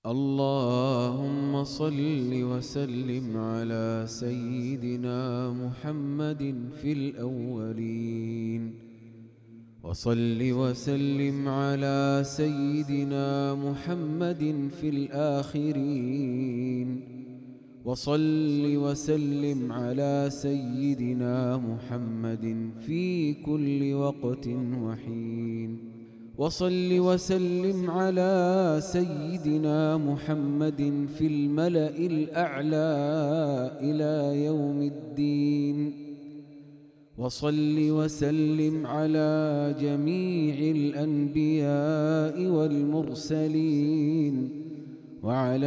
اللهم صل وسلم على سيدنا محمد في الأولين، وصل وسلم على سيدنا محمد في الآخرين، وصل وسلم على سيدنا محمد في كل وقت وحين، وصل وسلم على سيدنا محمد في الملأ الأعلى إلى يوم الدين، وصل وسلم على جميع الأنبياء والمرسلين، وعلى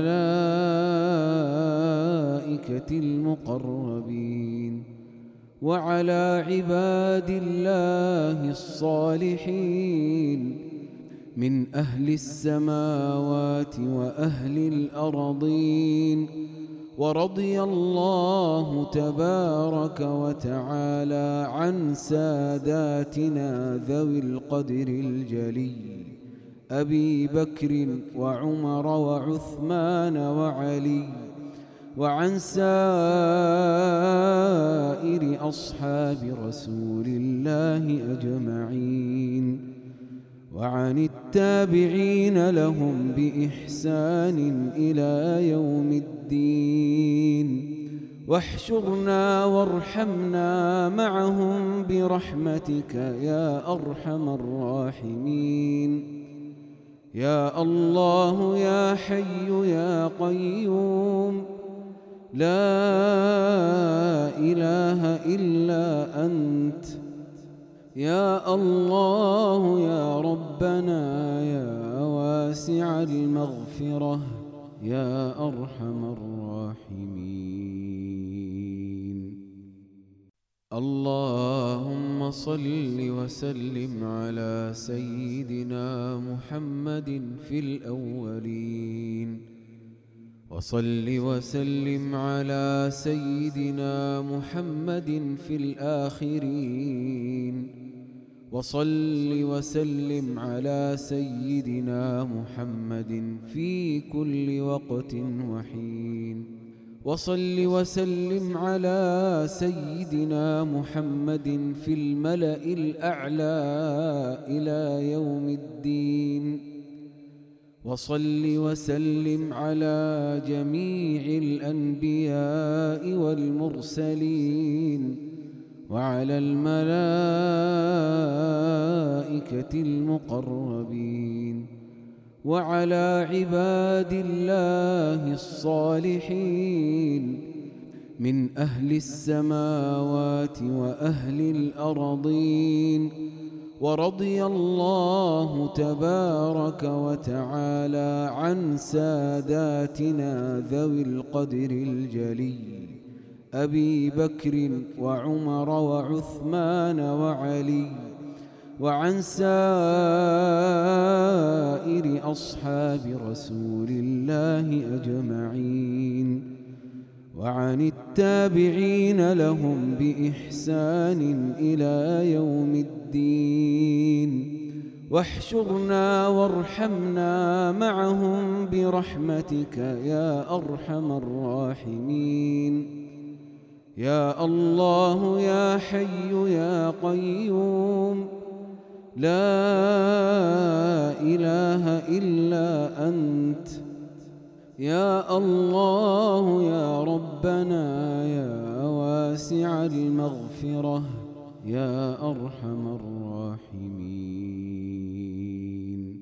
الملائكة المقربين، وعلى عباد الله الصالحين من أهل السماوات وأهل الأرضين. ورضي الله تبارك وتعالى عن ساداتنا ذوي القدر الجليل أبي بكر وعمر وعثمان وعلي، وعن سائر أصحاب رسول الله أجمعين، وعن التابعين لهم بإحسان إلى يوم الدين. واحشرنا وارحمنا معهم برحمتك يا أرحم الراحمين. يا الله يا حي يا قيوم، لا إله إلا أنت. يا الله يا ربنا يا واسع المغفرة يا أرحم الراحمين. اللهم صل وسلم على سيدنا محمد في الأولين، وصل وسلم على سيدنا محمد في الآخرين، وصل وسلم على سيدنا محمد في كل وقت وحين، وصل وسلم على سيدنا محمد في الملأ الأعلى إلى يوم الدين، وصل وسلم على جميع الأنبياء والمرسلين، وعلى الملائكة المقربين، وعلى عباد الله الصالحين من أهل السماوات وأهل الأرضين. ورضي الله تبارك وتعالى عن ساداتنا ذوي القدر الجليل أبي بكر وعمر وعثمان وعلي، وعن سائر أصحاب رسول الله أجمعين، وعن التابعين لهم بإحسان إلى يوم الدين. واحشرنا وارحمنا معهم برحمتك يا أرحم الراحمين. يا الله يا حي يا قيوم، لا إله إلا أنت. يا الله يا ربنا يا واسع المغفرة يا أرحم الراحمين.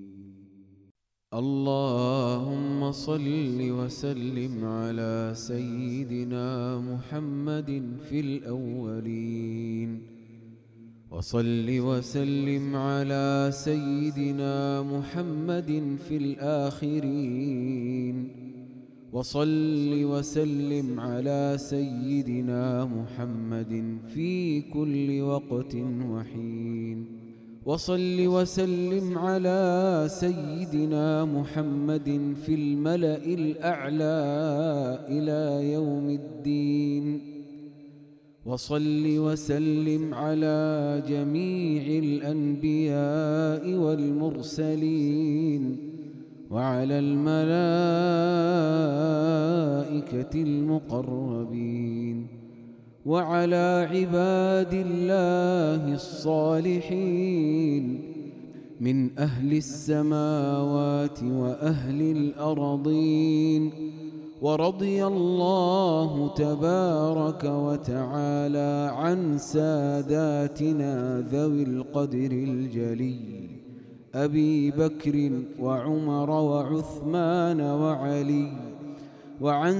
اللهم صل وسلم على سيدنا محمد في الأولين، وصل وسلم على سيدنا محمد في الآخرين، وصل وسلم على سيدنا محمد في كل وقت وحين، وصل وسلم على سيدنا محمد في الملأ الأعلى إلى يوم الدين، وصل وسلم على جميع الأنبياء والمرسلين، وعلى الملائكة المقربين وعلى عباد الله الصالحين من أهل السماوات وأهل الأرضين. ورضي الله تبارك وتعالى عن ساداتنا ذوي القدر الجليل أبي بكر وعمر وعثمان وعلي، وعن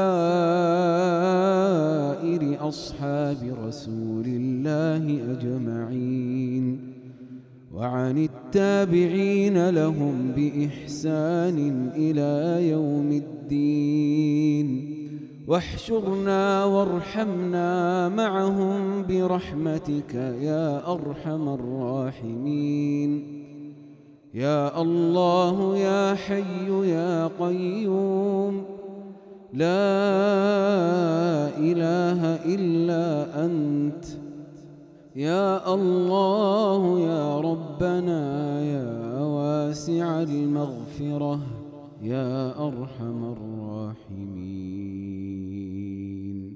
سائر أصحاب رسول الله أجمعين، وعن التابعين لهم بإحسان إلى يوم الدين. واحشرنا وارحمنا معهم برحمتك يا أرحم الراحمين. يا الله يا حي يا قيوم، لا إله إلا أنت. يا الله يا ربنا يا واسع المغفرة يا أرحم الراحمين.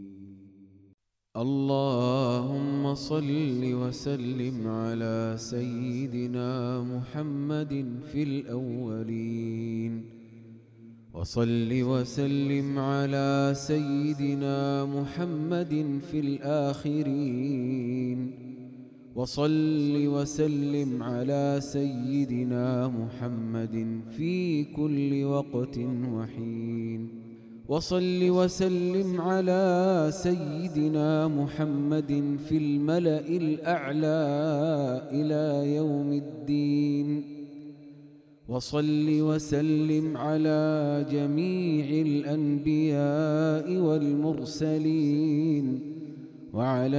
اللهم صل وسلم على سيدنا محمد في الأولين، وصل وسلم على سيدنا محمد في الآخرين، وصل وسلم على سيدنا محمد في كل وقت وحين، وصل وسلم على سيدنا محمد في الملأ الأعلى إلى يوم الدين، وصل وسلم على جميع الأنبياء والمرسلين وعلى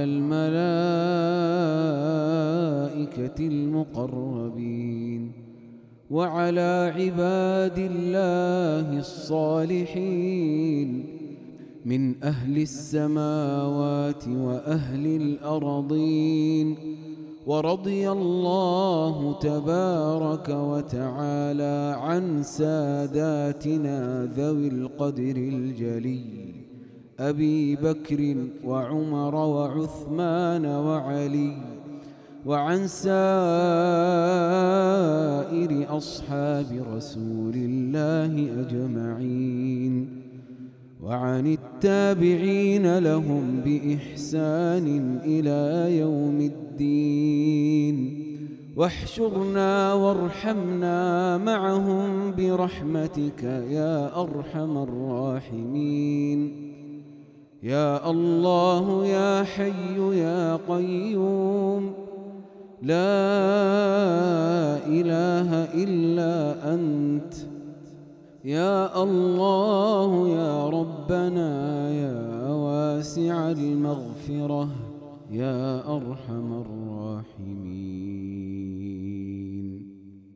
الملائكة المقربين وعلى عباد الله الصالحين من أهل السماوات وأهل الأرضين. ورضي الله تبارك وتعالى عن ساداتنا ذوي القدر الجليل أبي بكر وعمر وعثمان وعلي، وعن سائر أصحاب رسول الله أجمعين، وعن التابعين لهم بإحسان إلى يوم الدين. واحشرنا وارحمنا معهم برحمتك يا أرحم الراحمين. يا الله يا حي يا قيوم، لا إله إلا أنت. يا الله يا ربنا يا واسع المغفرة يا أرحم الراحمين.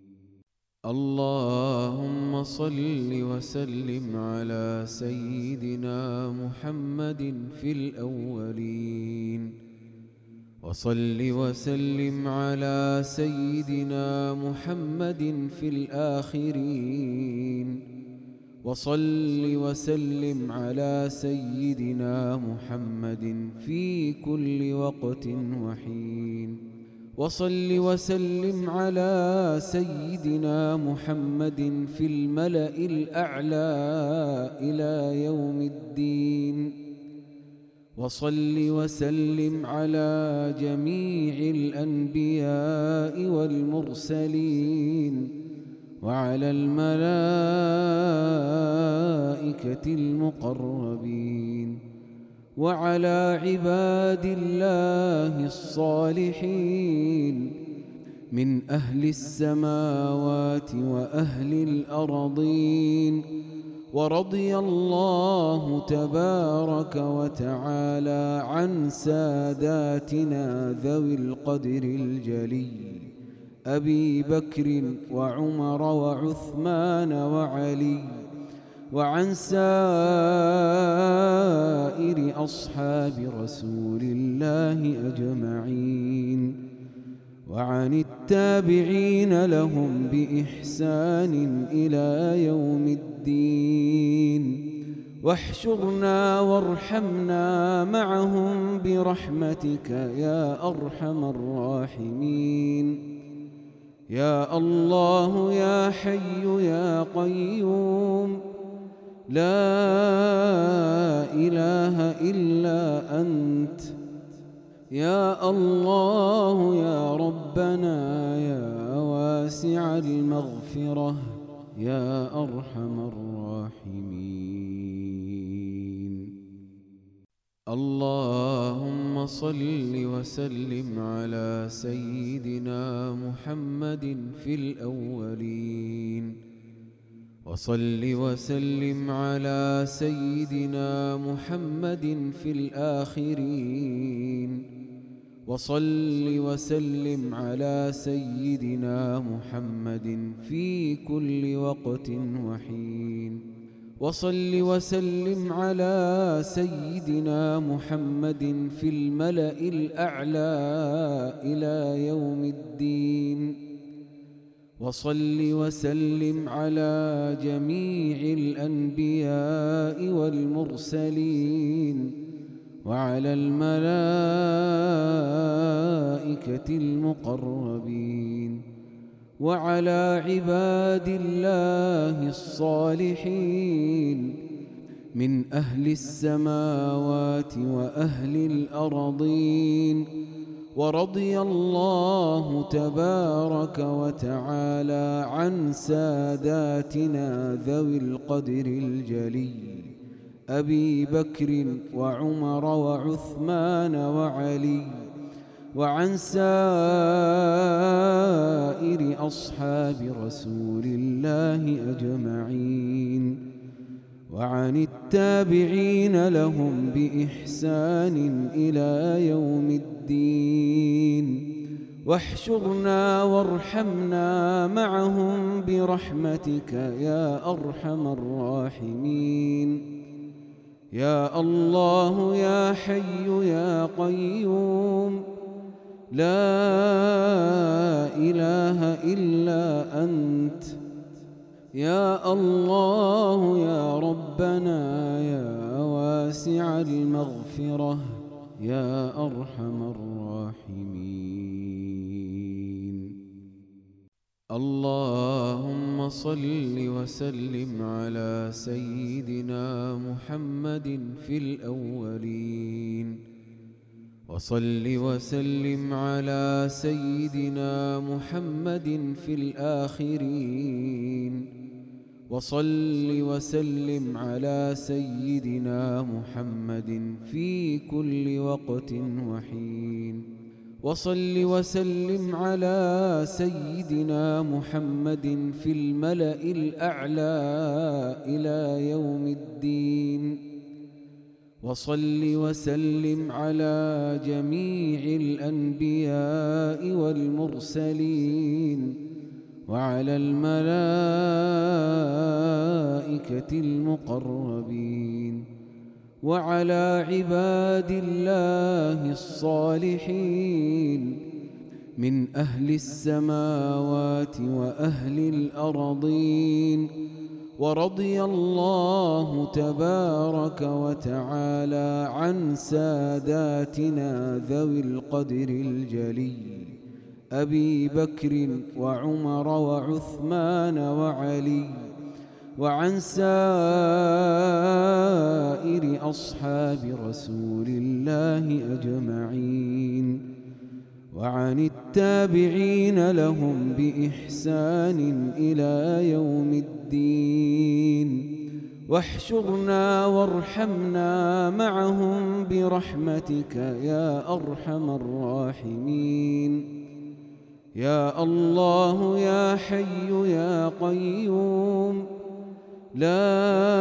اللهم صل وسلم على سيدنا محمد في الأولين، وصل وسلم على سيدنا محمد في الآخرين، وصل وسلم على سيدنا محمد في كل وقت وحين، وصل وسلم على سيدنا محمد في الملأ الأعلى إلى يوم الدين، وصل وسلم على جميع الأنبياء والمرسلين وعلى الملائكة المقربين وعلى عباد الله الصالحين من أهل السماوات وأهل الأرضين. ورضي الله تبارك وتعالى عن ساداتنا ذوي القدر الجليل أبي بكر وعمر وعثمان وعلي، وعن سائر أصحاب رسول الله أجمعين، وعن التابعين لهم بإحسان إلى يوم الدين، واحشرنا وارحمنا معهم برحمتك يا أرحم الراحمين. يا الله يا حي يا قيوم، لا إله إلا أنت. يا الله يا ربنا يا واسع المغفرة يا أرحم الراحمين. اللهم صل وسلم على سيدنا محمد في الأولين، وصل وسلم على سيدنا محمد في الآخرين، وصل وسلم على سيدنا محمد في كل وقت وحين، وصل وسلم على سيدنا محمد في الملأ الأعلى إلى يوم الدين، وصل وسلم على جميع الأنبياء والمرسلين، وعلى الملائكة المقربين، وعلى عباد الله الصالحين من أهل السماوات وأهل الأرضين. ورضي الله تبارك وتعالى عن ساداتنا ذوي القدر الجلي أبي بكر وعمر وعثمان وعلي، وعن سائر أصحاب رسول الله أجمعين، وعن التابعين لهم بإحسان إلى يوم الدين، واحشرنا وارحمنا معهم برحمتك يا أرحم الراحمين. يا الله يا حي يا قيوم، لا إله إلا أنت. يا الله يا ربنا يا واسع المغفرة يا أرحم الراحمين. اللهم صل وسلم على سيدنا محمد في الأولين، وصل وسلم على سيدنا محمد في الآخرين، وصل وسلم على سيدنا محمد في كل وقت وحين، وصل وسلم على سيدنا محمد في الملأ الأعلى إلى يوم الدين، وصل وسلم على جميع الأنبياء والمرسلين، وعلى الملائكة المقربين، وعلى عباد الله الصالحين من أهل السماوات وأهل الأرضين. ورضي الله تبارك وتعالى عن ساداتنا ذوي القدر الجلي أبي بكر وعمر وعثمان وعلي، وعن سائر أصحاب رسول الله أجمعين، وعن التابعين لهم بإحسان إلى يوم الدين، واحشرنا وارحمنا معهم برحمتك يا أرحم الراحمين. يا الله يا حي يا قيوم، لا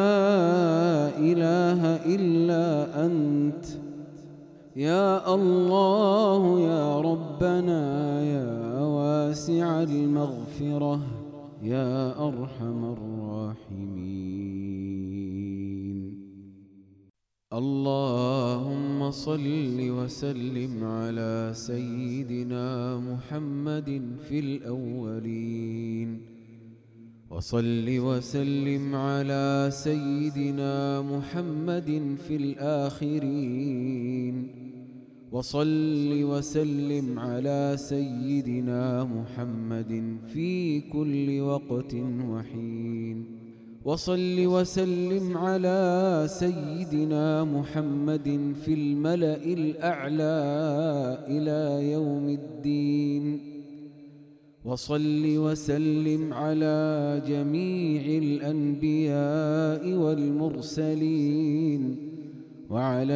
إله إلا أنت. يا الله يا ربنا يا واسع المغفرة يا أرحم الراحمين. اللهم صل وسلم على سيدنا محمد في الأولين، وصل وسلم على سيدنا محمد في الآخرين، وصل وسلم على سيدنا محمد في كل وقت وحين، وصل وسلم على سيدنا محمد في الملأ الأعلى إلى يوم الدين، وصل وسلم على جميع الأنبياء والمرسلين، وعلى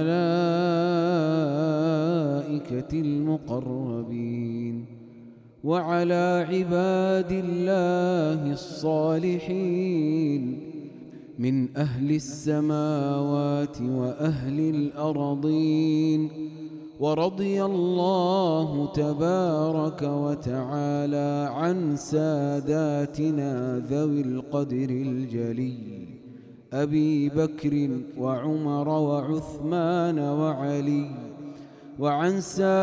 الملائكة المقربين، وعلى عباد الله الصالحين من أهل السماوات وأهل الأرضين. ورضي الله تبارك وتعالى عن ساداتنا ذوي القدر الجليل أبي بكر وعمر وعثمان وعلي، وعن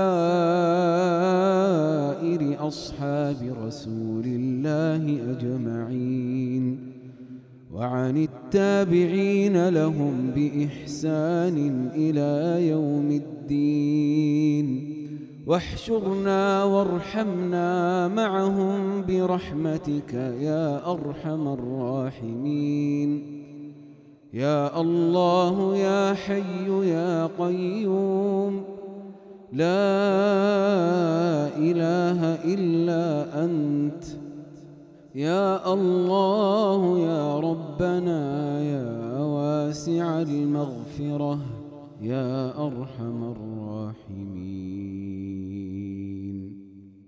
سائر أصحاب رسول الله أجمعين، وعن التابعين لهم بإحسان إلى يوم الدين. واحشرنا وارحمنا معهم برحمتك يا أرحم الراحمين. يا الله يا حي يا قيوم، لا إله إلا أنت. يا الله يا ربنا يا واسع المغفرة يا أرحم الراحمين.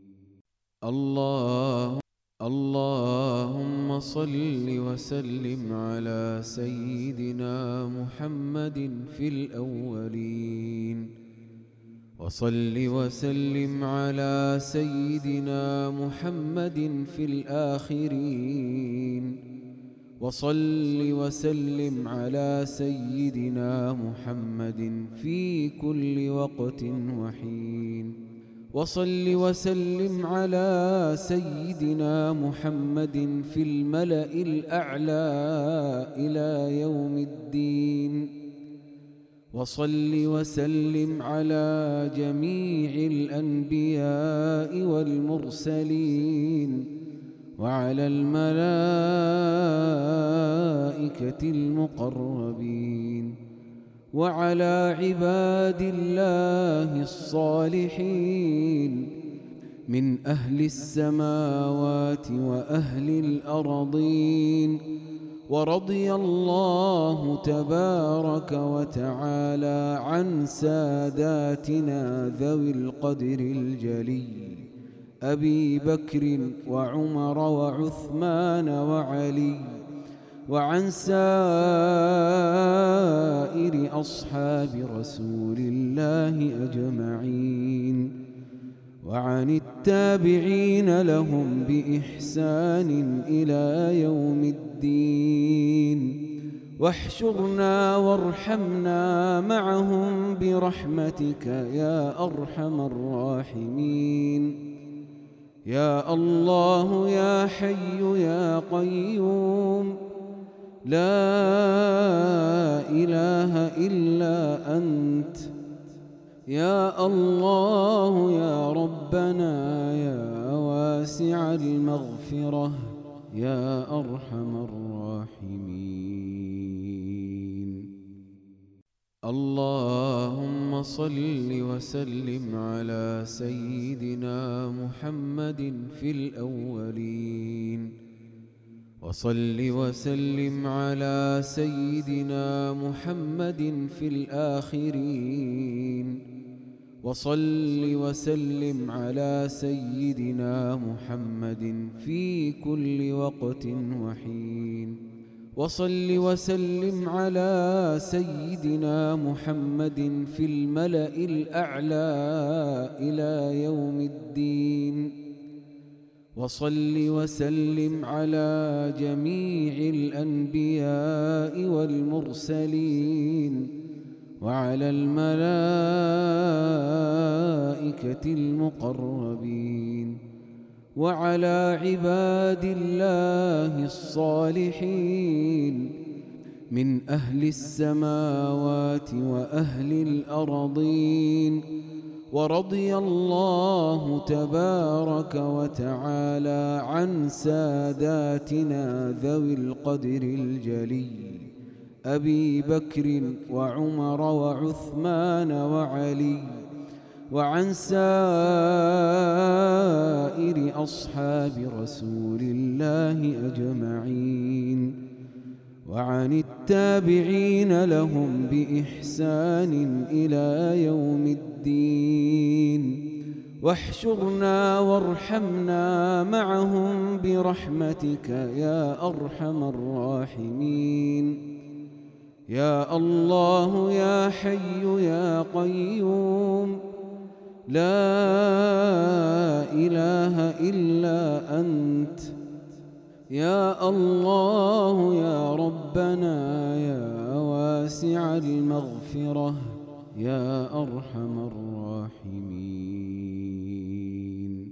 اللهم صل وسلم على سيدنا محمد في الأولين، وصل وسلم على سيدنا محمد في الآخرين، وصل وسلم على سيدنا محمد في كل وقت وحين، وصل وسلم على سيدنا محمد في الملأ الأعلى إلى يوم الدين، وصل وسلم على جميع الأنبياء والمرسلين، وعلى الملائكة المقربين، وعلى عباد الله الصالحين من أهل السماوات وأهل الأرضين. ورضي الله تبارك وتعالى عن ساداتنا ذوي القدر الجليل أبي بكر وعمر وعثمان وعلي، وعن سائر أصحاب رسول الله أجمعين، وعن التابعين لهم بإحسان إلى يوم الدين. واحشرنا وارحمنا معهم برحمتك يا أرحم الراحمين. يا الله يا حي يا قيوم، لا إله إلا أنت. يا الله يا ربنا يا واسع المغفرة يا أرحم الراحمين. اللهم صل وسلم على سيدنا محمد في الأولين، وصل وسلم على سيدنا محمد في الآخرين، وصل وسلم على سيدنا محمد في كل وقت وحين، وصل وسلم على سيدنا محمد في الملأ الأعلى إلى يوم الدين، وصل وسلم على جميع الأنبياء والمرسلين وعلى الملائكة المقربين وعلى عباد الله الصالحين من أهل السماوات وأهل الأرضين. ورضي الله تبارك وتعالى عن ساداتنا ذوي القدر الجليل أبي بكر وعمر وعثمان وعلي، وعن سائر أصحاب رسول الله أجمعين، وعن التابعين لهم بإحسان إلى يوم الدين. واحشرنا وارحمنا معهم برحمتك يا أرحم الراحمين. يا الله يا حي يا قيوم، لا إله إلا أنت. يا الله يا ربنا يا واسع المغفرة يا أرحم الراحمين.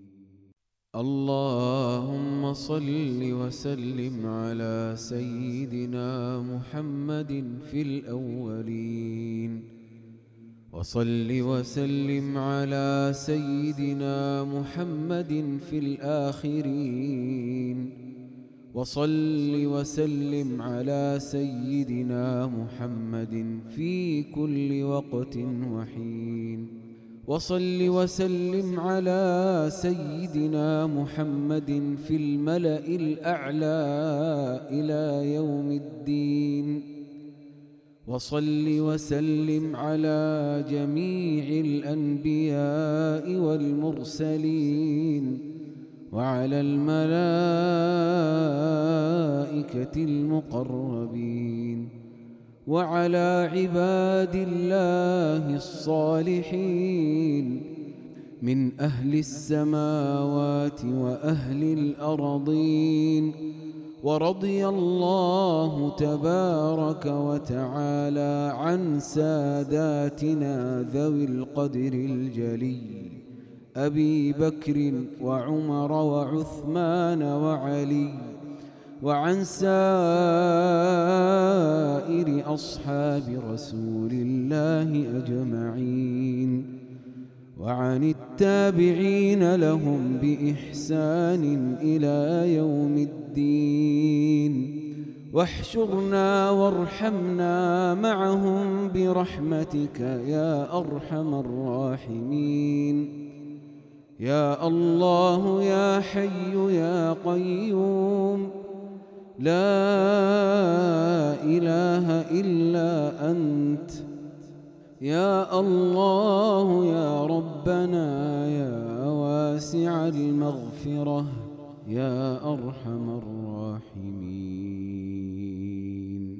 اللهم صل وسلم على سيدنا محمد في الأولين، وصل وسلم على سيدنا محمد في الآخرين، وصل وسلم على سيدنا محمد في كل وقت وحين، وصل وسلم على سيدنا محمد في الملأ الأعلى إلى يوم الدين، وصل وسلم على جميع الأنبياء والمرسلين وعلى الملائكة المقربين وعلى عباد الله الصالحين من أهل السماوات وأهل الأرضين. ورضي الله تبارك وتعالى عن ساداتنا ذوي القدر الجليل أبي بكر وعمر وعثمان وعلي، وعن سائر أصحاب رسول الله أجمعين، وعن التابعين لهم بإحسان إلى يوم الدين. واحشرنا وارحمنا معهم برحمتك يا أرحم الراحمين. يا الله يا حي يا قيوم، لا إله إلا أنت. يا الله يا ربنا يا واسع المغفرة يا أرحم الراحمين.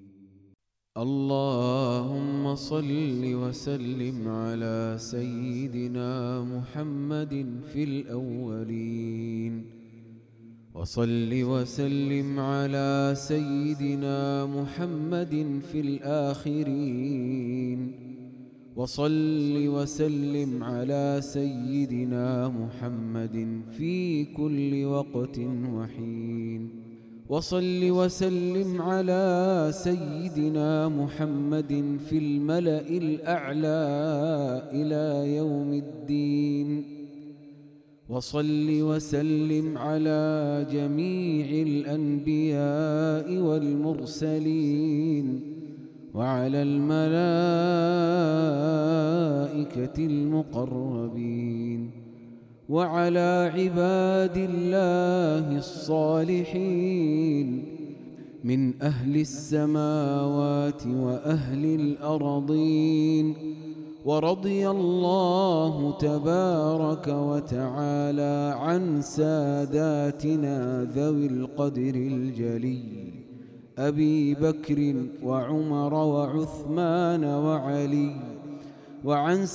اللهم صل وسلم على سيدنا محمد في الأولين، وصل وسلم على سيدنا محمد في الآخرين، وصل وسلم على سيدنا محمد في كل وقت وحين، وصل وسلم على سيدنا محمد في الملأ الأعلى إلى يوم الدين. وصل وسلم على جميع الأنبياء والمرسلين وعلى الملائكة المقربين وعلى عباد الله الصالحين من أهل السماوات وأهل الأرضين. ورضي الله تبارك وتعالى عن ساداتنا ذوي القدر الجليل أبي بكر وعمر وعثمان وعلي، وعن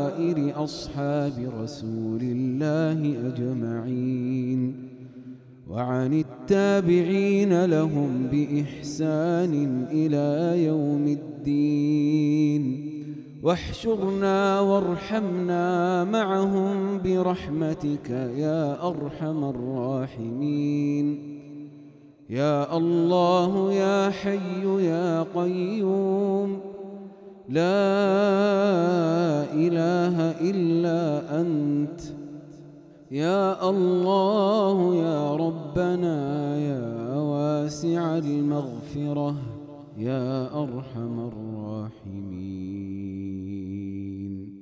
سائر أصحاب رسول الله أجمعين، وعن التابعين لهم بإحسان إلى يوم الدين، واحشرنا وارحمنا معهم برحمتك يا أرحم الراحمين. يا الله يا حي يا قيوم، لا إله إلا أنت، يا الله يا ربنا يا واسع المغفرة يا أرحم الراحمين.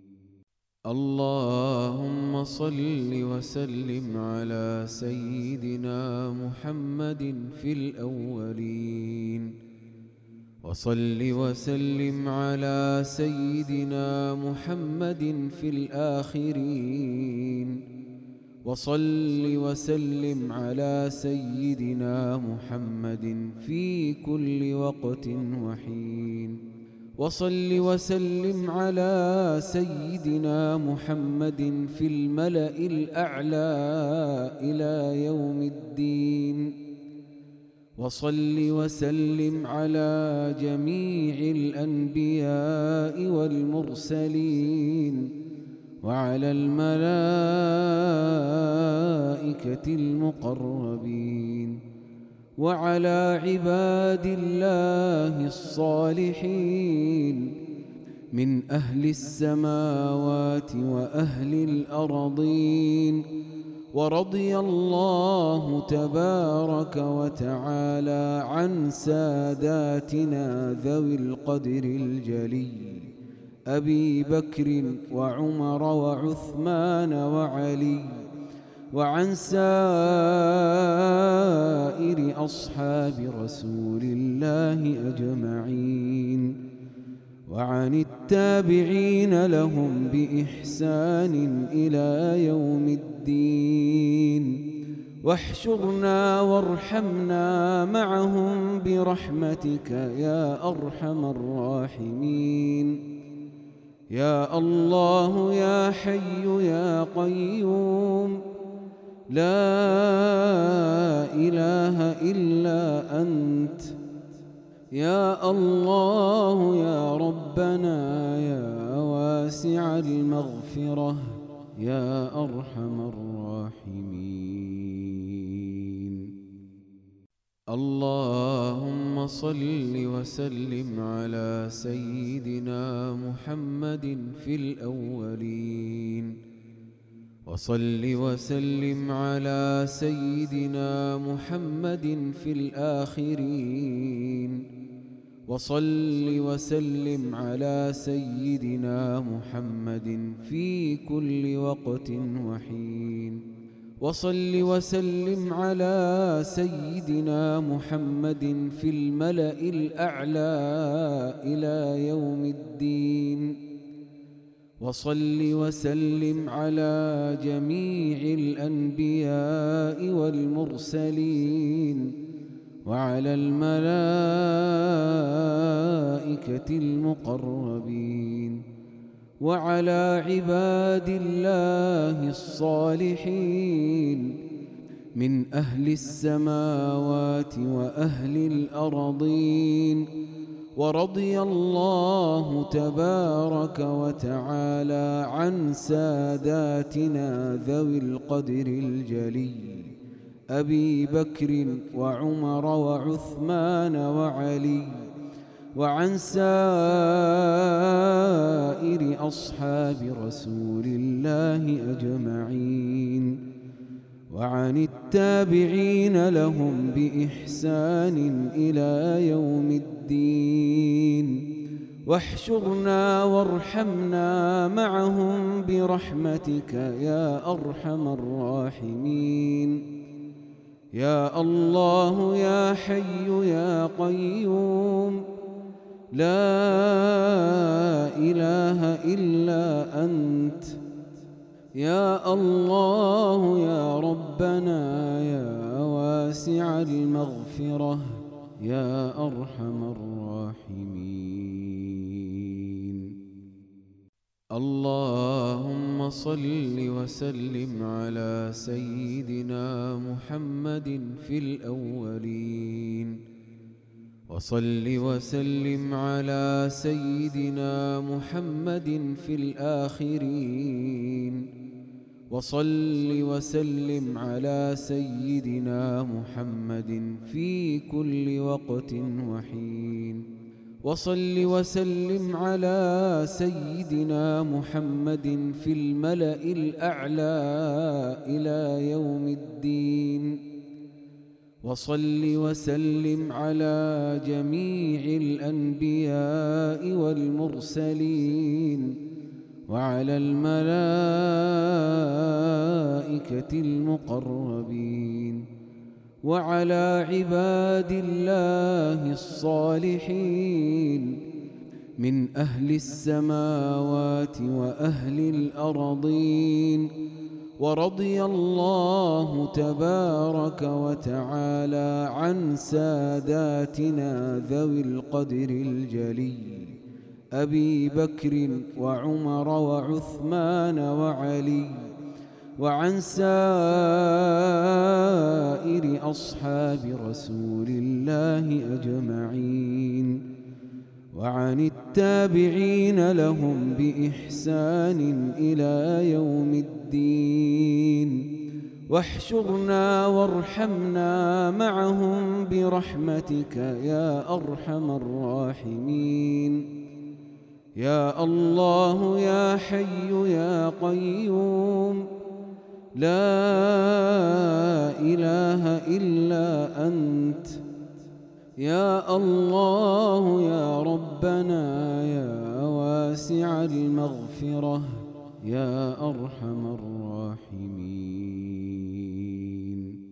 اللهم صل وسلم على سيدنا محمد في الأولين، وصل وسلم على سيدنا محمد في الآخرين، وصل وسلم على سيدنا محمد في كل وقت وحين، وصل وسلم على سيدنا محمد في الملأ الأعلى إلى يوم الدين، وصل وسلم على جميع الأنبياء والمرسلين، وعلى الملائكة المقربين، وعلى عباد الله الصالحين من أهل السماوات وأهل الأرضين. ورضي الله تبارك وتعالى عن ساداتنا ذوي القدر الجليل أبي بكر وعمر وعثمان وعلي، وعن سائر أصحاب رسول الله أجمعين، وعن التابعين لهم بإحسان إلى يوم الدين، واحشرنا وارحمنا معهم برحمتك يا أرحم الراحمين. يا الله يا حي يا قيوم، لا إله إلا أنت، يا الله يا ربنا يا واسع المغفرة يا أرحم الراحمين. اللهم صل وسلم على سيدنا محمد في الأولين، وصل وسلم على سيدنا محمد في الآخرين، وصل وسلم على سيدنا محمد في كل وقت وحين، وصل وسلم على سيدنا محمد في الملأ الأعلى إلى يوم الدين، وصل وسلم على جميع الأنبياء والمرسلين، وعلى الملائكة المقربين، وعلى عباد الله الصالحين من أهل السماوات وأهل الأرضين. ورضي الله تبارك وتعالى عن ساداتنا ذوي القدر الجليل أبي بكر وعمر وعثمان وعلي، وعن سائر أصحاب رسول الله أجمعين، وعن التابعين لهم بإحسان إلى يوم الدين، واحشرنا وارحمنا معهم برحمتك يا أرحم الراحمين. يا الله يا حي يا قيوم، لا إله إلا أنت، يا الله يا ربنا يا واسع المغفرة يا أرحم الراحمين. اللهم صل وسلم على سيدنا محمد في الأولين، وصل وسلم على سيدنا محمد في الآخرين، وصل وسلم على سيدنا محمد في كل وقت وحين، وصل وسلم على سيدنا محمد في الملأ الأعلى إلى يوم الدين، وصل وسلم على جميع الأنبياء والمرسلين، وعلى الملائكة المقربين، وعلى عباد الله الصالحين من أهل السماوات وأهل الأرضين. ورضي الله تبارك وتعالى عن ساداتنا ذوي القدر الجليل أبي بكر وعمر وعثمان وعلي، وعن سائر أصحاب رسول الله أجمعين، وعن التابعين لهم بإحسان إلى يوم الدين. واحشرنا وارحمنا معهم برحمتك يا أرحم الراحمين. يا الله يا حي يا قيوم، لا إله إلا أنت. يا الله يا ربنا يا واسع المغفرة يا أرحم الراحمين.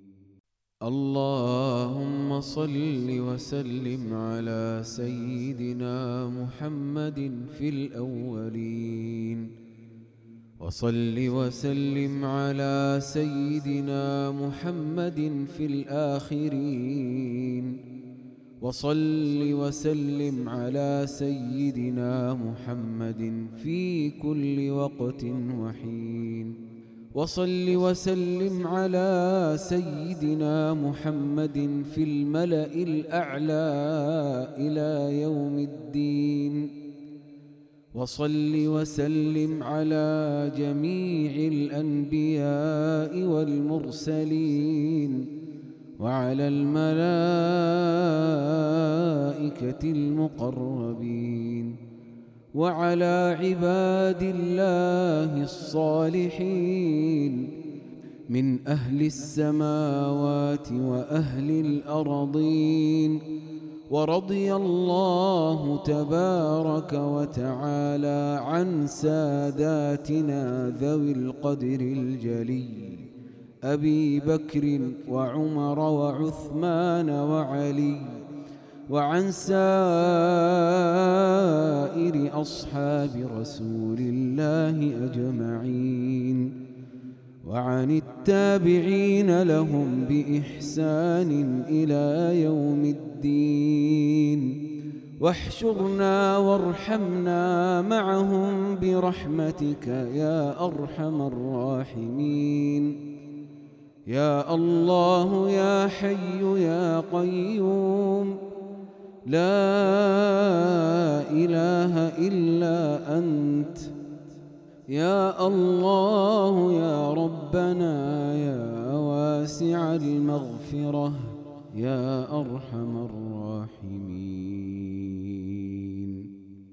اللهم صل وسلم على سيدنا محمد في الأولين، وصل وسلم على سيدنا محمد في الآخرين، وصل وسلم على سيدنا محمد في كل وقت وحين، وصل وسلم على سيدنا محمد في الملأ الأعلى إلى يوم الدين، وصل وسلم على جميع الأنبياء والمرسلين، وعلى الملائكة المقربين، وعلى عباد الله الصالحين من أهل السماوات وأهل الأرضين. ورضي الله تبارك وتعالى عن ساداتنا ذوي القدر الجليل أبي بكر وعمر وعثمان وعلي، وعن سائر أصحاب رسول الله أجمعين، وعن التابعين لهم بإحسان إلى يوم الدين. واحشرنا وارحمنا معهم برحمتك يا أرحم الراحمين. يا الله يا حي يا قيوم، لا إله إلا أنت. يا الله يا ربنا يا واسع المغفرة يا أرحم الراحمين.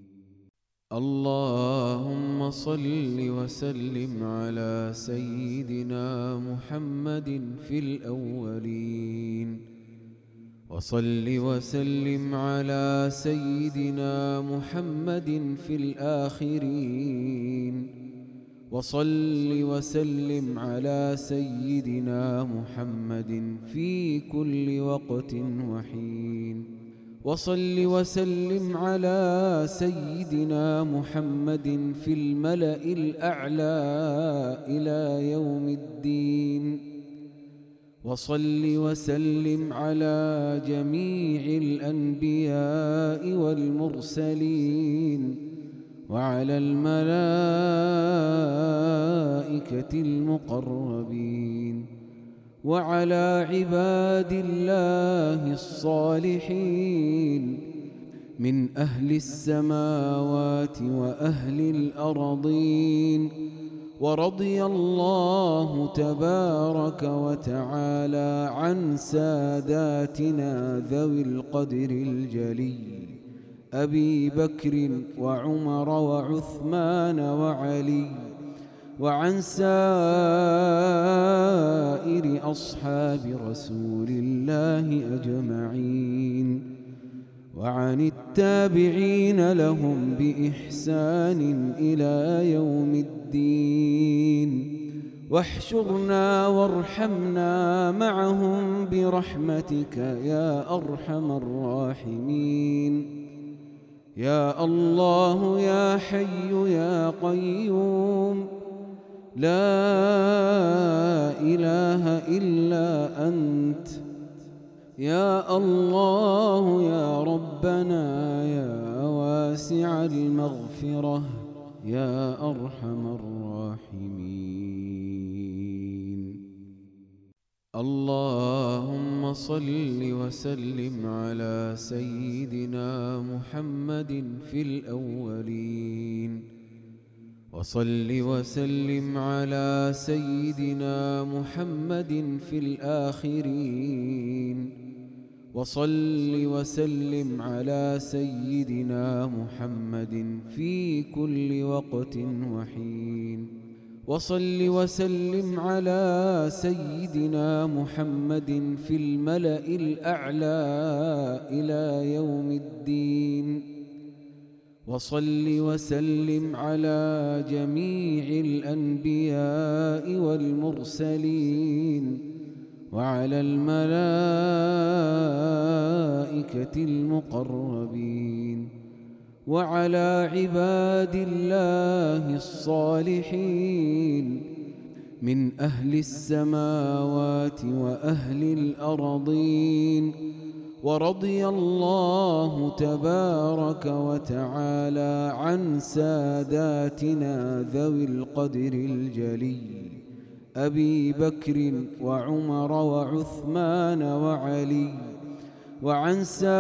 اللهم صل وسلم على سيدنا محمد في الأولين، وصل وسلم على سيدنا محمد في الآخرين، وصل وسلم على سيدنا محمد في كل وقت وحين، وصل وسلم على سيدنا محمد في الملأ الأعلى إلى يوم الدين، وصل وسلم على جميع الأنبياء والمرسلين، وعلى الملائكة المقربين وعلى عباد الله الصالحين من أهل السماوات وأهل الأرضين. ورضي الله تبارك وتعالى عن ساداتنا ذوي القدر الجليل أبي بكر وعمر وعثمان وعلي، وعن سائر أصحاب رسول الله أجمعين، وعن التابعين لهم بإحسان إلى يوم الدين. واحشرنا وارحمنا معهم برحمتك يا أرحم الراحمين. يا الله يا حي يا قيوم، لا إله إلا أنت. يا الله يا ربنا يا واسع المغفرة يا أرحم الراحمين. اللهم صل وسلم على سيدنا محمد في الأولين، وصل وسلم على سيدنا محمد في الآخرين، وصل وسلم على سيدنا محمد في كل وقت وحين، وصل وسلم على سيدنا محمد في الملأ الأعلى إلى يوم الدين، وصل وسلم على جميع الأنبياء والمرسلين وعلى الملائكة المقربين وعلى عباد الله الصالحين من أهل السماوات وأهل الأرضين. ورضي الله تبارك وتعالى عن ساداتنا ذوي القدر الجليل أبي بكر وعمر وعثمان وعلي، وعن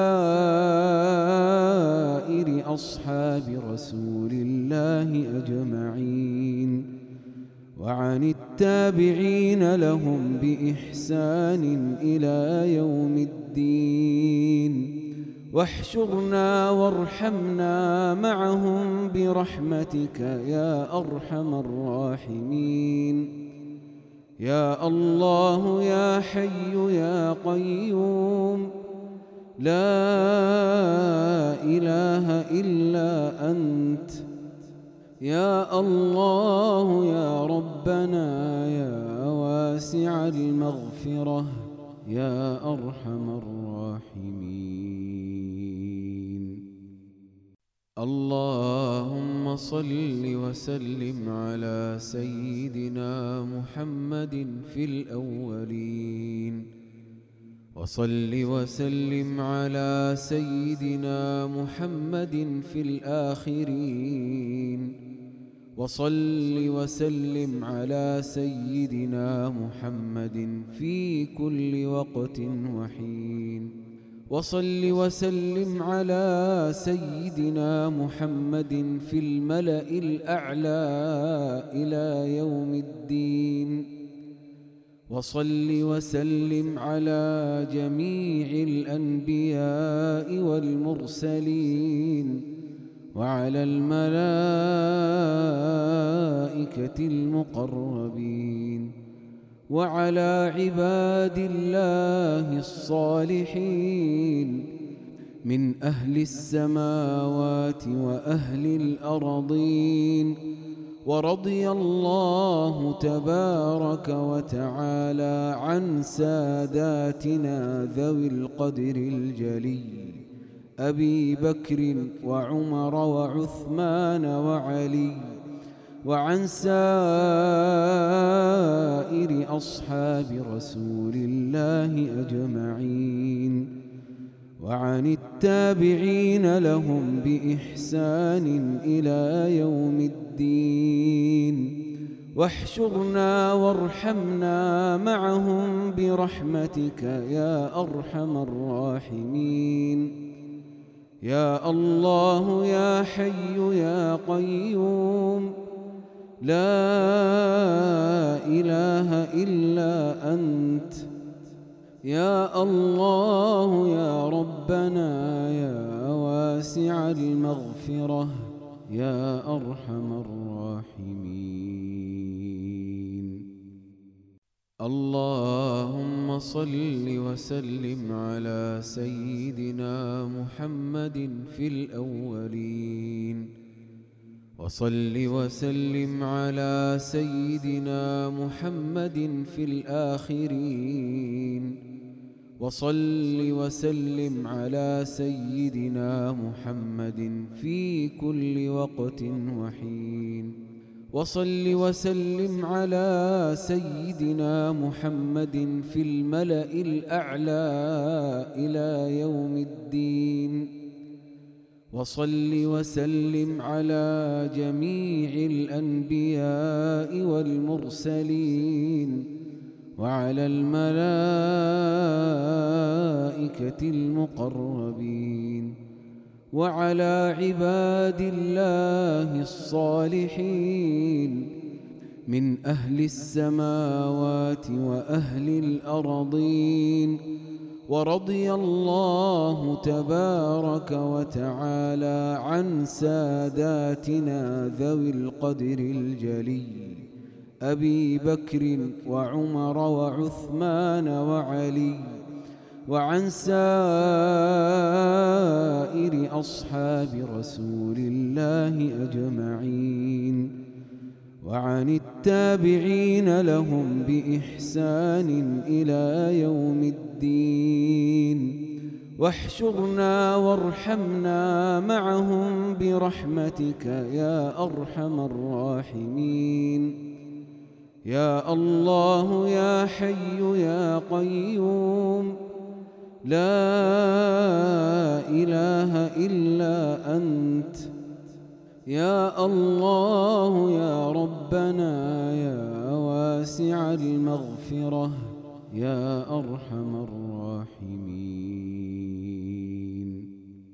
سائر أصحاب رسول الله أجمعين، وعن التابعين لهم بإحسان إلى يوم الدين. واحشرنا وارحمنا معهم برحمتك يا أرحم الراحمين. يا الله يا حي يا قيوم، لا إله إلا أنت. يا الله يا ربنا يا واسع المغفرة يا أرحم الراحمين. اللهم صل وسلم على سيدنا محمد في الأولين، وصل وسلم على سيدنا محمد في الآخرين، وصل وسلم على سيدنا محمد في كل وقت وحين، وصل وسلم على سيدنا محمد في الملأ الأعلى إلى يوم الدين. وصل وسلم على جميع الأنبياء والمرسلين وعلى الملائكة المقربين وعلى عباد الله الصالحين من أهل السماوات وأهل الأرضين. ورضي الله تبارك وتعالى عن ساداتنا ذوي القدر الجليل أبي بكر وعمر وعثمان وعلي، وعن سائر أصحاب رسول الله أجمعين، وعن التابعين لهم بإحسان إلى يوم الدين، واحشرنا وارحمنا معهم برحمتك يا أرحم الراحمين. يا الله يا حي يا قيوم، لا إله إلا أنت، يا الله يا ربنا يا واسع المغفرة يا أرحم الراحمين. اللهم صل وسلم على سيدنا محمد في الأولين، وصل وسلم على سيدنا محمد في الآخرين، وصل وسلم على سيدنا محمد في كل وقت وحين، وصل وسلم على سيدنا محمد في الملأ الأعلى إلى يوم الدين، وصل وسلم على جميع الأنبياء والمرسلين، وعلى الملائكة المقربين، وعلى عباد الله الصالحين من أهل السماوات وأهل الأرضين. ورضي الله تبارك وتعالى عن ساداتنا ذوي القدر الجليل أبي بكر وعمر وعثمان وعلي، وعن سائر أصحاب رسول الله أجمعين، وعن التابعين لهم بإحسان إلى يوم الدين، واحشرنا وارحمنا معهم برحمتك يا أرحم الراحمين. يا الله يا حي يا قيوم، لا إله إلا أنت، يا الله يا ربنا يا واسع المغفرة يا أرحم الراحمين.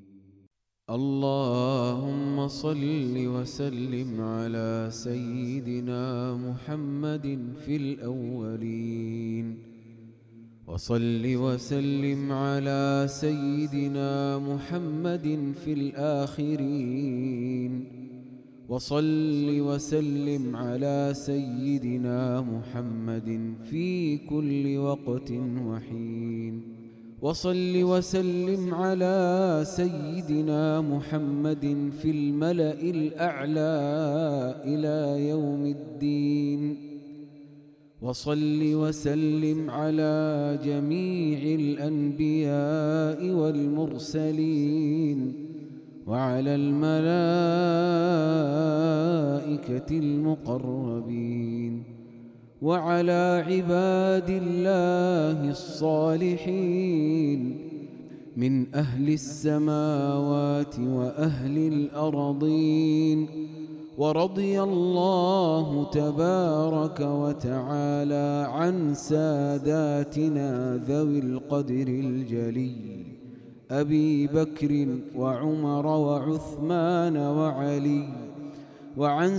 اللهم صل وسلم على سيدنا محمد في الأولين، وصل وسلم على سيدنا محمد في الآخرين، وصل وسلم على سيدنا محمد في كل وقت وحين، وصل وسلم على سيدنا محمد في الملأ الأعلى إلى يوم الدين، وصل وسلم على جميع الأنبياء والمرسلين، وعلى الملائكة المقربين، وعلى عباد الله الصالحين من أهل السماوات وأهل الأرضين. ورضي الله تبارك وتعالى عن ساداتنا ذوي القدر الجليل أبي بكر وعمر وعثمان وعلي، وعن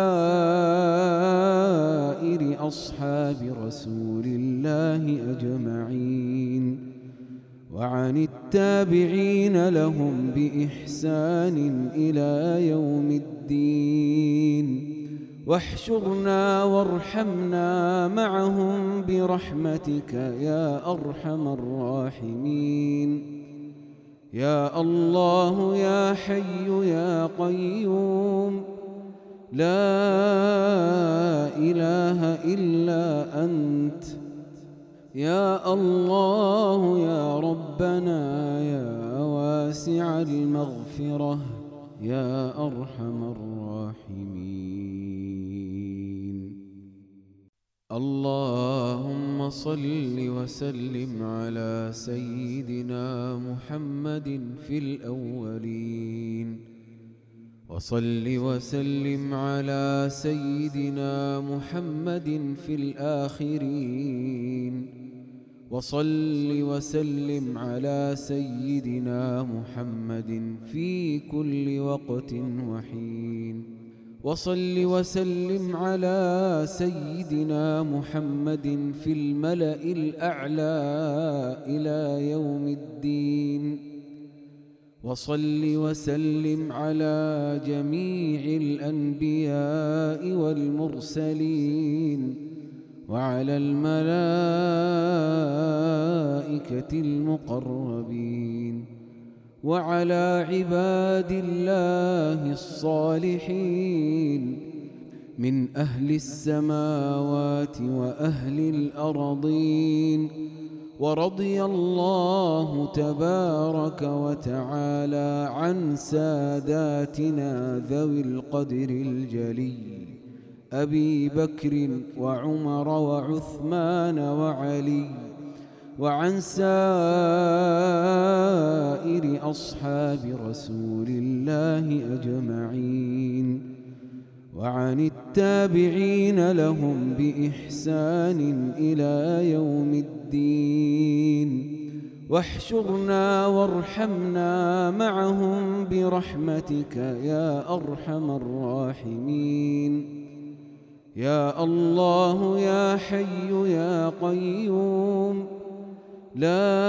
سائر أصحاب رسول الله أجمعين، وعن التابعين لهم بإحسان إلى يوم الدين، واحشرنا وارحمنا معهم برحمتك يا أرحم الراحمين. يا الله يا حي يا قيوم، لا إله إلا أنت، يا الله يا ربنا يا واسع المغفرة يا أرحم الراحمين. اللهم صل وسلم على سيدنا محمد في الأولين، وصل وسلم على سيدنا محمد في الآخرين، وصل وسلم على سيدنا محمد في كل وقت وحين، وصل وسلم على سيدنا محمد في الملأ الأعلى إلى يوم الدين، وصل وسلم على جميع الأنبياء والمرسلين، وعلى الملائكة المقربين، وعلى عباد الله الصالحين من أهل السماوات وأهل الأرضين. ورضي الله تبارك وتعالى عن ساداتنا ذوي القدر الجليل أبي بكر وعمر وعثمان وعلي، وعن سائر أصحاب رسول الله أجمعين، وعن التابعين لهم بإحسان إلى يوم الدين. واحشرنا وارحمنا معهم برحمتك يا أرحم الراحمين. يا الله يا حي يا قيوم، لا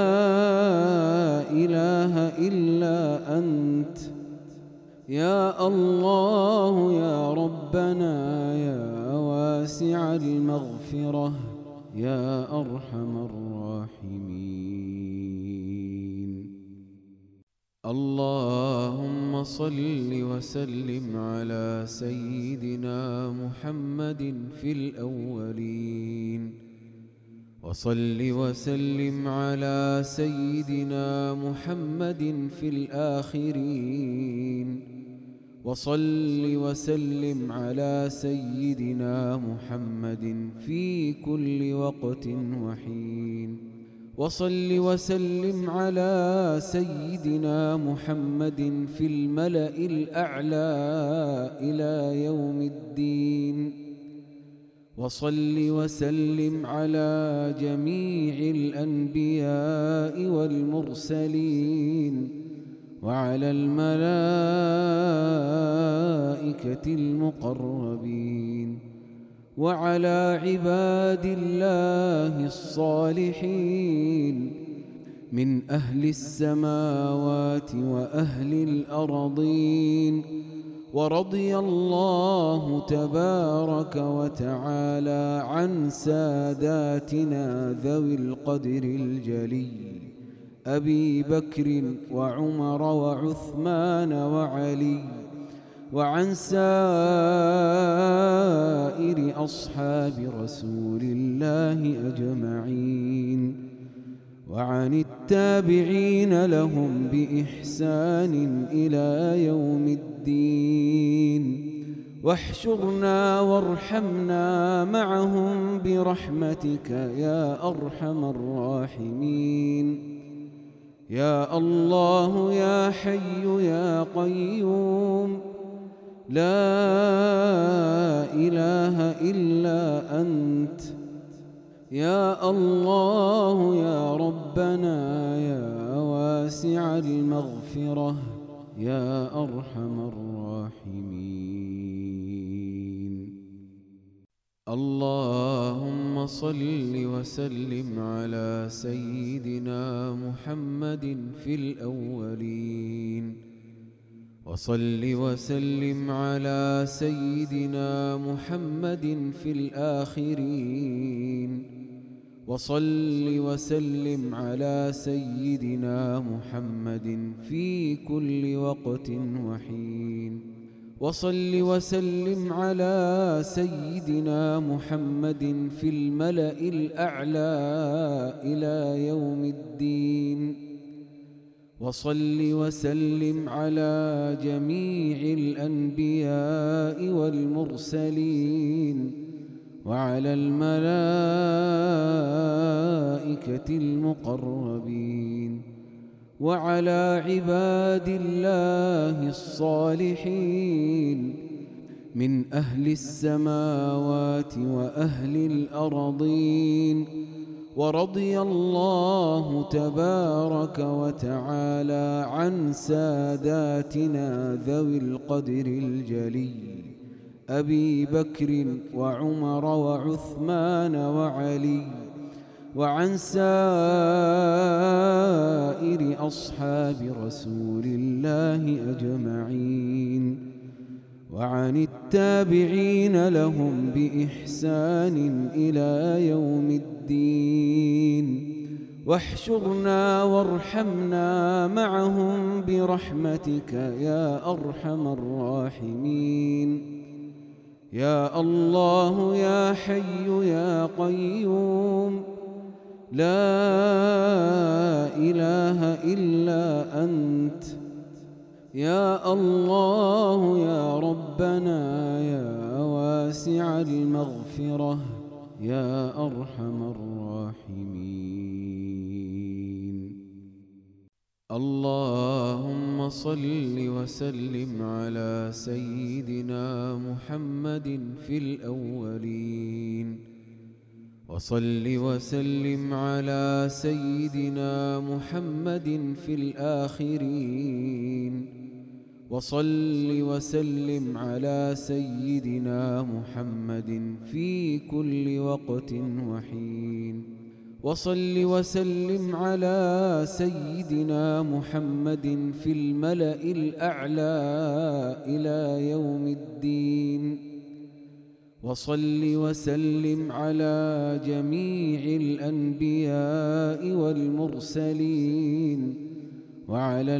إله إلا أنت. يا الله يا ربنا يا واسع المغفرة يا أرحم الراحمين. اللهم صل وسلم على سيدنا محمد في الأولين، وصل وسلم على سيدنا محمد في الآخرين، وصل وسلم على سيدنا محمد في كل وقت وحين، وصل وسلم على سيدنا محمد في الملأ الأعلى إلى يوم الدين، وصل وسلم على جميع الأنبياء والمرسلين، وعلى الملائكة المقربين، وعلى عباد الله الصالحين من أهل السماوات وأهل الأرضين. ورضي الله تبارك وتعالى عن ساداتنا ذوي القدر الجليل أبي بكر وعمر وعثمان وعلي، وعن سائر أصحاب رسول الله أجمعين، وعن التابعين لهم بإحسان إلى يوم الدين. واحشرنا وارحمنا معهم برحمتك يا أرحم الراحمين. يا الله يا حي يا قيوم، لا إله إلا أنت. يا الله يا ربنا يا واسع المغفرة يا أرحم الراحمين. اللهم صل وسلم على سيدنا محمد في الأولين، وصل وسلم على سيدنا محمد في الآخرين، وصل وسلم على سيدنا محمد في كل وقت وحين، وصل وسلم على سيدنا محمد في الملأ الأعلى إلى يوم الدين، وصل وسلم على جميع الأنبياء والمرسلين، وعلى الملائكة المقربين وعلى عباد الله الصالحين من أهل السماوات وأهل الأرضين. ورضي الله تبارك وتعالى عن ساداتنا ذوي القدر الجليل أبي بكر وعمر وعثمان وعلي، وعن سائر أصحاب رسول الله أجمعين، وعن التابعين لهم بإحسان إلى يوم الدين. واحشرنا وارحمنا معهم برحمتك يا أرحم الراحمين. يا الله يا حي يا قيوم، لا إله إلا أنت. يا الله يا ربنا يا واسع المغفرة يا أرحم الراحمين. اللهم صل وسلم على سيدنا محمد في الأولين، وصل وسلم على سيدنا محمد في الآخرين، وصل وسلم على سيدنا محمد في كل وقت وحين، وصل وسلم على سيدنا محمد في الملأ الأعلى إلى يوم الدين، وصل وسلم على جميع الأنبياء والمرسلين وعلى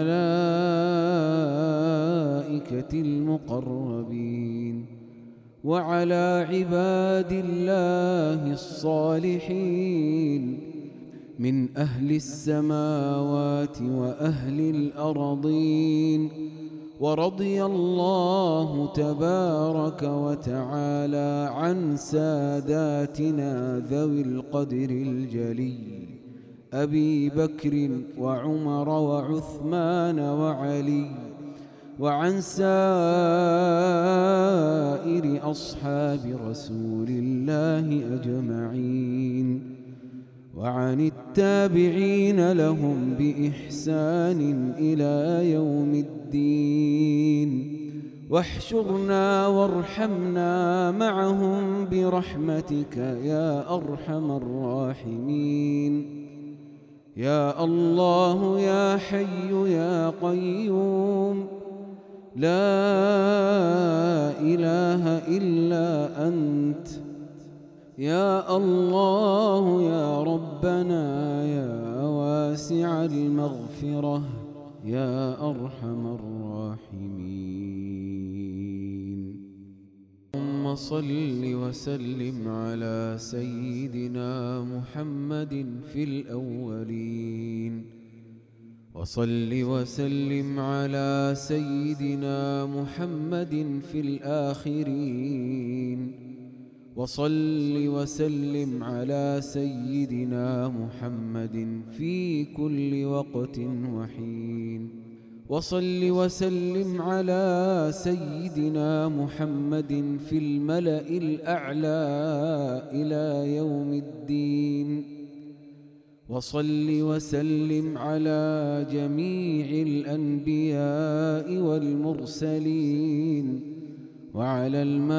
الملائكة المقربين وعلى عباد الله الصالحين من أهل السماوات وأهل الأرضين. ورضي الله تبارك وتعالى عن ساداتنا ذوي القدر الجليل أبي بكر وعمر وعثمان وعلي، وعن سائر أصحاب رسول الله أجمعين، وعن التابعين لهم بإحسان إلى يوم الدين. واحشرنا وارحمنا معهم برحمتك يا أرحم الراحمين. يا الله يا حي يا قيوم، لا إله إلا أنت. يا الله يا ربنا يا واسع المغفرة يا أرحم الراحمين. اللهم صل وسلم على سيدنا محمد في الأولين، وصل وسلم على سيدنا محمد في الآخرين، وصل وسلم على سيدنا محمد في كل وقت وحين، وصل وسلم على سيدنا محمد في الملأ الأعلى إلى يوم الدين، وصل وسلم على جميع الأنبياء والمرسلين وعلى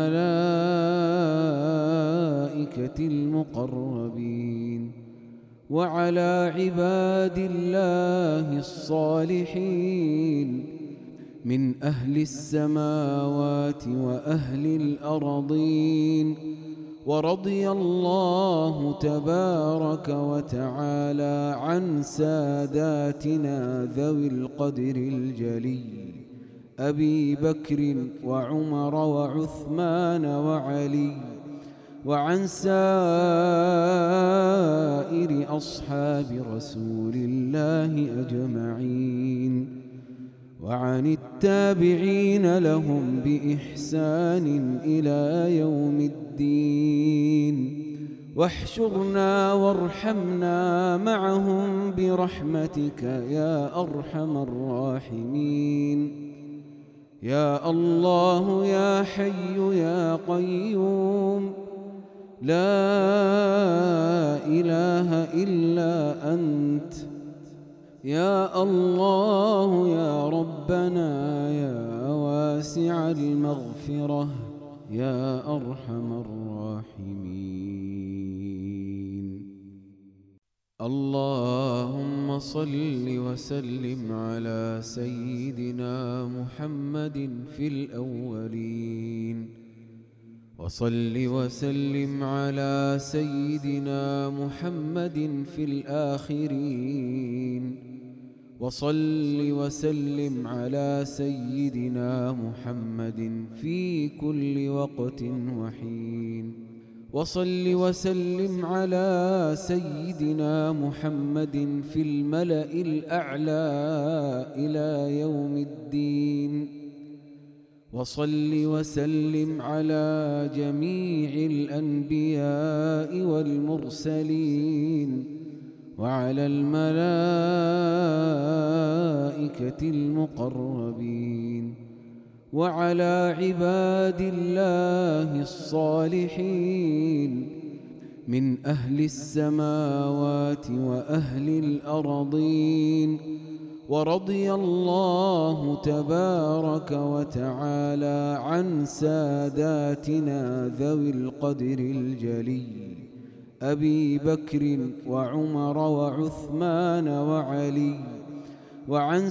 الملائكة المقربين وعلى عباد الله الصالحين من أهل السماوات وأهل الأرضين. ورضي الله تبارك وتعالى عن ساداتنا ذوي القدر الجليل أبي بكر وعمر وعثمان وعلي، وعن سائر أصحاب رسول الله أجمعين، وعن التابعين لهم بإحسان إلى يوم الدين، واحشرنا وارحمنا معهم برحمتك يا أرحم الراحمين. يا الله يا حي يا قيوم، لا إله إلا أنت. يا الله يا ربنا يا واسع المغفرة يا أرحم الراحمين. اللهم صل وسلم على سيدنا محمد في الأولين، وصل وسلم على سيدنا محمد في الآخرين، وصل وسلم على سيدنا محمد في كل وقت وحين، وصل وسلم على سيدنا محمد في الملأ الأعلى إلى يوم الدين، وصل وسلم على جميع الأنبياء والمرسلين، وعلى الملائكة المقربين، وعلى عباد الله الصالحين من أهل السماوات وأهل الأرضين. ورضي الله تبارك وتعالى عن ساداتنا ذوي القدر الجلي أبي بكر وعمر وعثمان وعلي، وعن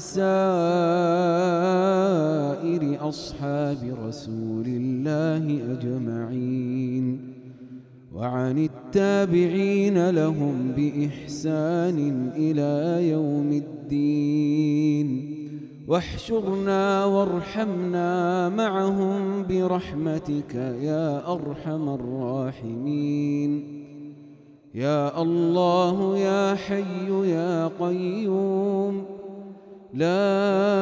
سائر أصحاب رسول الله أجمعين، وعن التابعين لهم بإحسان إلى يوم الدين، واحشرنا وارحمنا معهم برحمتك يا أرحم الراحمين. يا الله يا حي يا قيوم، لا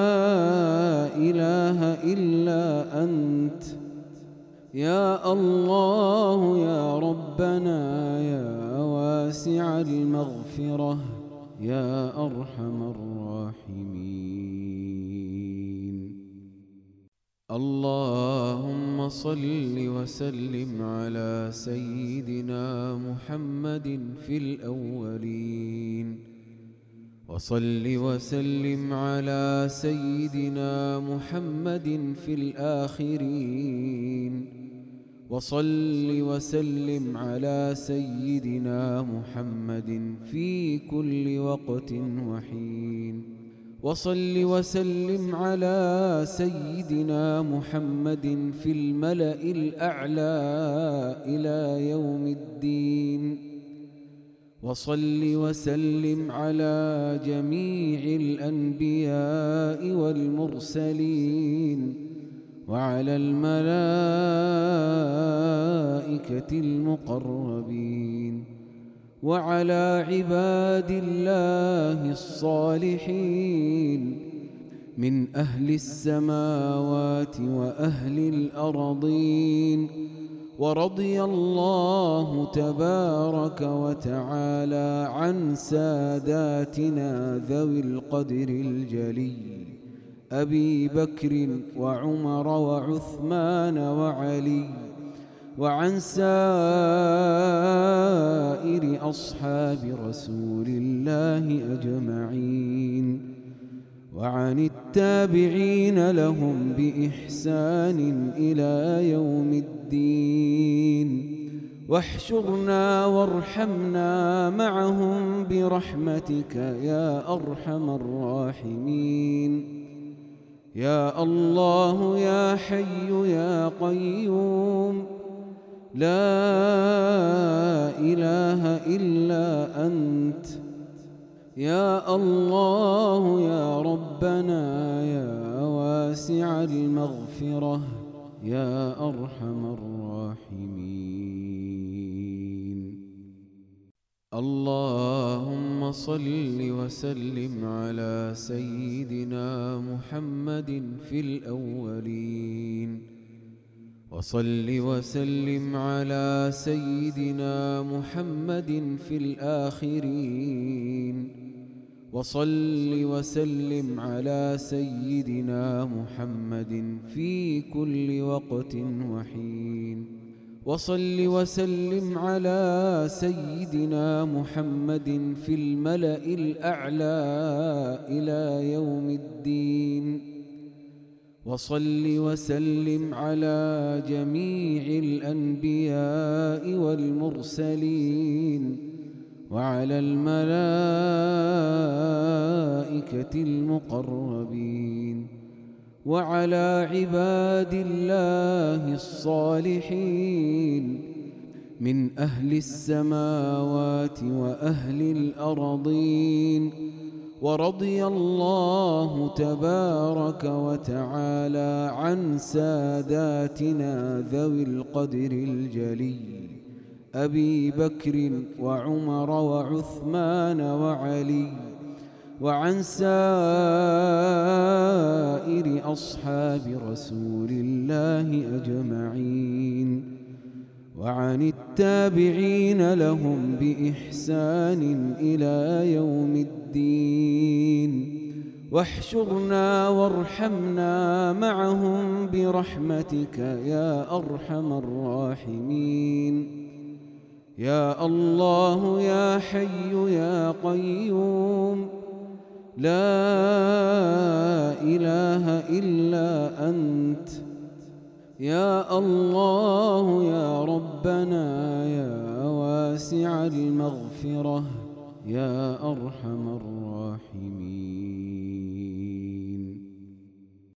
إله إلا أنت. يا الله يا ربنا يا واسع المغفرة يا أرحم الراحمين. اللهم صل وسلم على سيدنا محمد في الأولين، وصل وسلم على سيدنا محمد في الآخرين، وصل وسلم على سيدنا محمد في كل وقت وحين، وصل وسلم على سيدنا محمد في الملأ الأعلى إلى يوم الدين، وصل وسلم على جميع الأنبياء والمرسلين، وعلى الملائكة المقربين، وعلى عباد الله الصالحين من أهل السماوات وأهل الأرضين. ورضي الله تبارك وتعالى عن ساداتنا ذوي القدر الجلي أبي بكر وعمر وعثمان وعلي، وعن سائر أصحاب رسول الله أجمعين، وعن التابعين لهم بإحسان إلى يوم الدين، واحشرنا وارحمنا معهم برحمتك يا أرحم الراحمين. يا الله يا حي يا قيوم، لا إله إلا أنت. يا الله يا ربنا يا واسع المغفرة يا أرحم الراحمين. اللهم صل وسلم على سيدنا محمد في الأولين، وصل وسلم على سيدنا محمد في الآخرين، وصل وسلم على سيدنا محمد في كل وقت وحين، وصل وسلم على سيدنا محمد في الملأ الأعلى إلى يوم الدين، وصل وسلم على جميع الأنبياء والمرسلين، وعلى الملائكة المقربين، وعلى عباد الله الصالحين من أهل السماوات وأهل الأرضين. ورضي الله تبارك وتعالى عن ساداتنا ذوي القدر الجليل أبي بكر وعمر وعثمان وعلي، وعن سائر أصحاب رسول الله أجمعين، وعن التابعين لهم بإحسان إلى يوم الدين. واحشرنا وارحمنا معهم برحمتك يا أرحم الراحمين. يا الله يا حي يا قيوم، لا إله إلا أنت. يا الله يا ربنا يا واسع المغفرة يا أرحم الراحمين.